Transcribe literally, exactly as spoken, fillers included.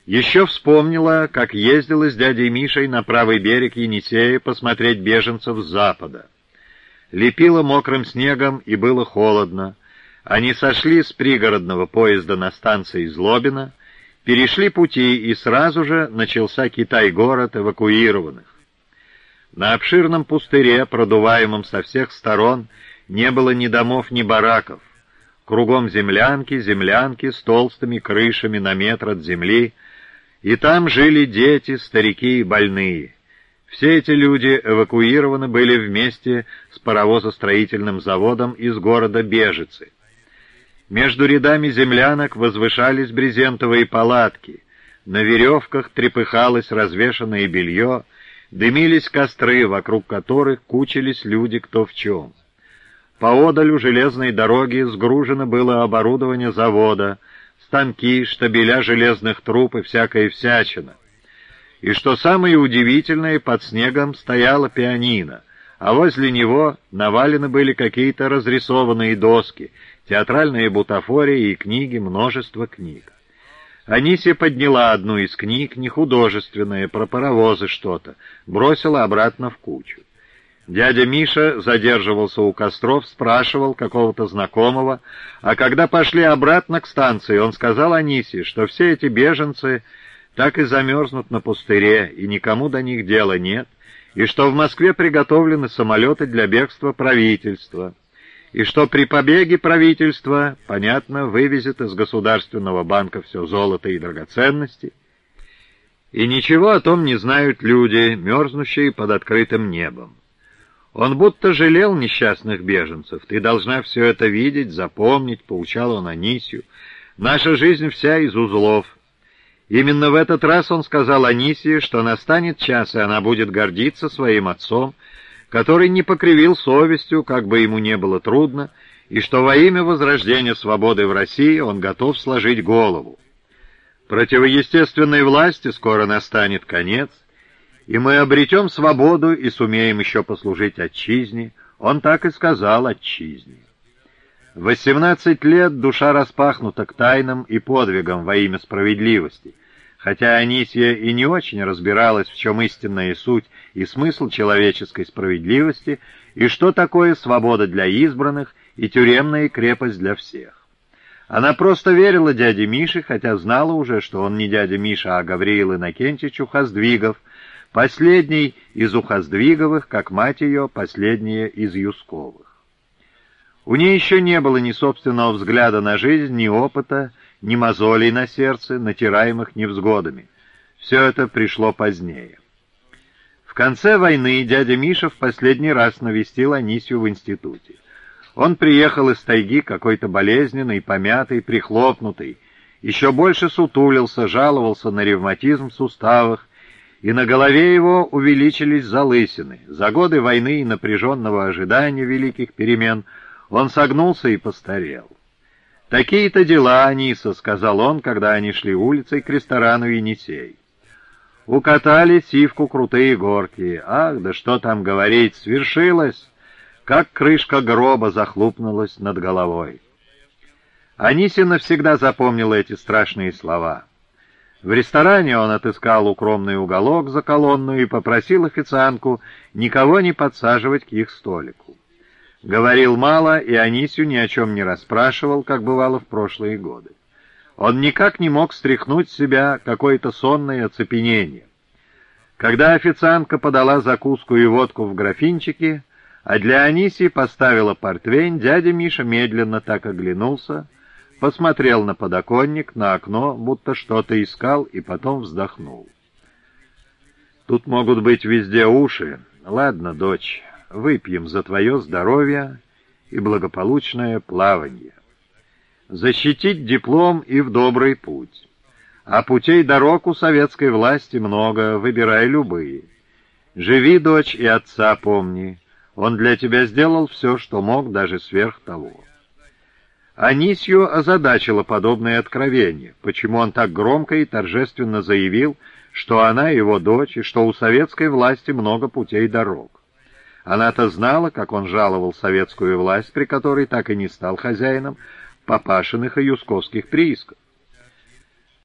Еще вспомнила, как ездила с дядей Мишей на правый берег Енисея посмотреть беженцев с запада. Лепило мокрым снегом, и было холодно. Они сошли с пригородного поезда на станции Злобино, перешли пути, и сразу же начался Китай-город эвакуированных. На обширном пустыре, продуваемом со всех сторон, не было ни домов, ни бараков. Кругом землянки, землянки с толстыми крышами на метр от земли, и там жили дети, старики и больные. Все эти люди эвакуированы были вместе с паровозостроительным заводом из города Бежицы. Между рядами землянок возвышались брезентовые палатки, на веревках трепыхалось развешанное белье, дымились костры, вокруг которых кучились люди кто в чем. Поодаль у железной дороги сгружено было оборудование завода, станки, штабеля железных труб и всякая всячина. И что самое удивительное, под снегом стояла пианино, а возле него навалены были какие-то разрисованные доски, театральные бутафории и книги, множество книг. Анисия подняла одну из книг, не художественное, про паровозы что-то, бросила обратно в кучу. Дядя Миша задерживался у костров, спрашивал какого-то знакомого, а когда пошли обратно к станции, он сказал Анисии, что все эти беженцы так и замерзнут на пустыре, и никому до них дела нет, и что в Москве приготовлены самолеты для бегства правительства, и что при побеге правительства, понятно, вывезет из Государственного банка все золото и драгоценности, и ничего о том не знают люди, мерзнущие под открытым небом. Он будто жалел несчастных беженцев. «Ты должна все это видеть, запомнить», — поучал он Анисию. «Наша жизнь вся из узлов». Именно в этот раз он сказал Анисии, что настанет час, и она будет гордиться своим отцом, который не покривил совестью, как бы ему не было трудно, и что во имя возрождения свободы в России он готов сложить голову. Противоестественной власти скоро настанет конец, и мы обретем свободу и сумеем еще послужить отчизне. Он так и сказал отчизне. В восемнадцать лет душа распахнута к тайнам и подвигам во имя справедливости, хотя Анисия и не очень разбиралась, в чем истинная суть и смысл человеческой справедливости, и что такое свобода для избранных и тюремная крепость для всех. Она просто верила дяде Мише, хотя знала уже, что он не дядя Миша, а Гавриил Иннокентьич Ухоздвигов, последний из Ухоздвиговых, как мать ее, последняя из Юсковых. У ней еще не было ни собственного взгляда на жизнь, ни опыта, ни мозолей на сердце, натираемых невзгодами. Все это пришло позднее. В конце войны дядя Миша в последний раз навестил Анисию в институте. Он приехал из тайги какой-то болезненный, помятый, прихлопнутый, еще больше сутулился, жаловался на ревматизм в суставах, и на голове его увеличились залысины. За годы войны и напряженного ожидания великих перемен он согнулся и постарел. «Такие-то дела, Аниса», — сказал он, когда они шли улицей к ресторану «Енисей». Укатали сивку крутые горки. Ах, да что там говорить, свершилось, как крышка гроба захлопнулась над головой. Анисия навсегда запомнила эти страшные слова. В ресторане он отыскал укромный уголок за колонну и попросил официантку никого не подсаживать к их столику. Говорил мало, и Анисию ни о чем не расспрашивал, как бывало в прошлые годы. Он никак не мог стряхнуть с себя какое-то сонное оцепенение. Когда официантка подала закуску и водку в графинчике, а для Анисии поставила портвейн, дядя Миша медленно так оглянулся, посмотрел на подоконник, на окно, будто что-то искал, и потом вздохнул. «Тут могут быть везде уши. Ладно, дочь, выпьем за твое здоровье и благополучное плаванье. Защитить диплом и в добрый путь. А путей дорог у советской власти много, выбирай любые. Живи, дочь, и отца помни. Он для тебя сделал все, что мог, даже сверх того». Анисью озадачило подобное откровение, почему он так громко и торжественно заявил, что она его дочь, и что у советской власти много путей дорог. Она-то знала, как он жаловал советскую власть, при которой так и не стал хозяином папашиных и юсковских приисков.